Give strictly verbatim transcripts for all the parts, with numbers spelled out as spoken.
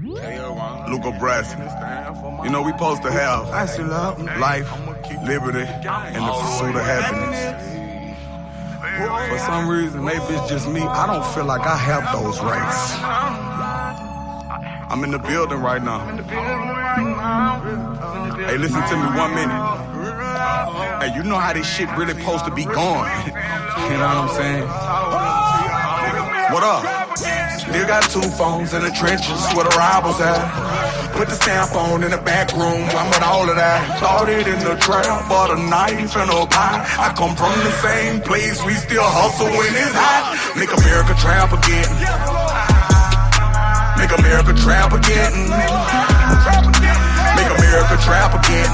Luca Brasi. You know, we supposed to have life, liberty, and the pursuit of happiness. For some reason, maybe it's just me, I don't feel like I have those rights. I'm in the building right now. Hey, listen to me one minute. Hey, you know how this shit really supposed to be going. You know what I'm saying? What up? Still got two phones in the trenches where the rivals at. Put the stamp on in the back room, I'm with all of that. Started in the trap, bought a knife and a pie. I come from the same place, we still hustle when it's hot. Make America trap again. Make America trap again. Make America trap again.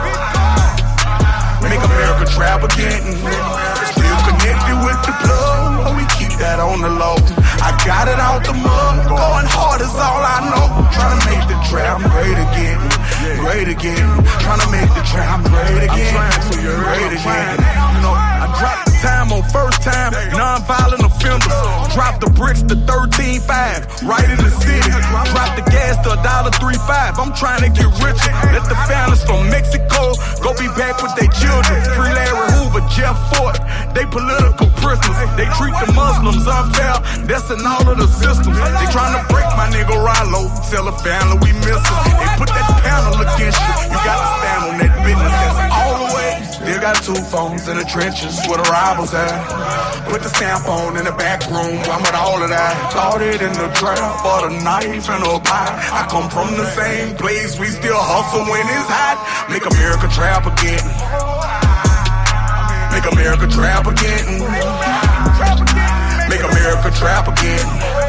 Make America trap again. Still connected with the plug, but we keep that on the low. I got it out the mud, going hard is all I know. Tryna make the trap great again, great again. Tryna make the trap great again, great again. You know, I dropped the time on first time, non-violent offenders. Drop the bricks to thirteen five, right in the city. Drop the gas to a dollar three five. I'm trying to get richer. Let the families from Mexico go be back with their children. Free Larry Hoover, Jeff Fort, they political prisoners. They treat the Muslims unfair. That's in all of the systems. They trying to break my nigga Rollo. Tell the family we miss him. They put that panel against you. You got to stand on that business. That's all the way. Still got two phones in the trenches where the rivals at. Put the stamp on in the back room, I'm with all of that. Started in the trap, bought a knife and a pie. I come from the same place, we still hustle when it's hot. Make America trap again. Make America trap again. Make America trap again.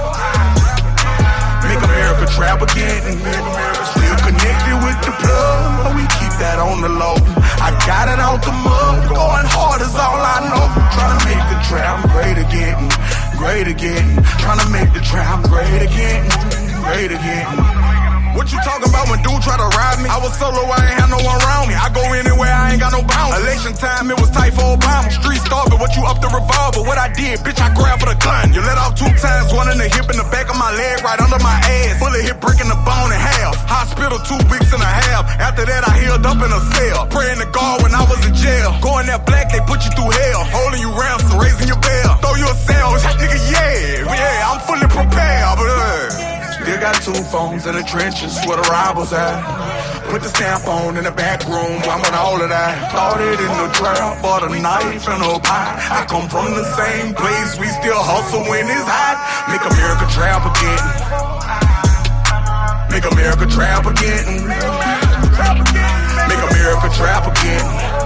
Make America trap again. Still connected with the plug, but we keep that on the low. I got it out the mud, going hard is all I know. Tryna make the trap great again, great again. Tryna make the trap great again, great again. What you talking about when dude try to ride me? I was solo, I ain't had no one around me. I go anywhere, I ain't got no bounds. Election time, it was tight for Obama. Street starving, what you up the revolver? What I did, bitch, I grabbed for the gun. You let off two times, one in the hip and the back of my leg, right under my ass. Bullet hit breaking the bone in half. Hospital two weeks and a half. After that, I healed up in a cell. Praying to God when I was in jail. Going that black, they put you through hell. Holding you ransom, raising your bail. Throw you a sandwich, nigga, yeah. Yeah, I'm fully prepared, but uh. Still got two phones in the trenches where the rivals at. Put the stamp on in the back room, I'm with all of that. Started in the trap, bought a knife and a pie. I come from the same place, we still hustle when it's hot. Make America trap again. Make America trap again. Make America trap again.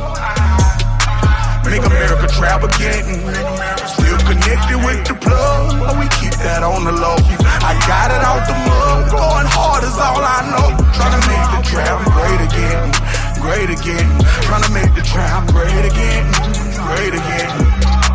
Make America trap again. Still connected with the plug, but we keep that on the low. I got it out the mud, going hard is all I know. Tryna make the trap great again, great again. Tryna make the trap great again, great again.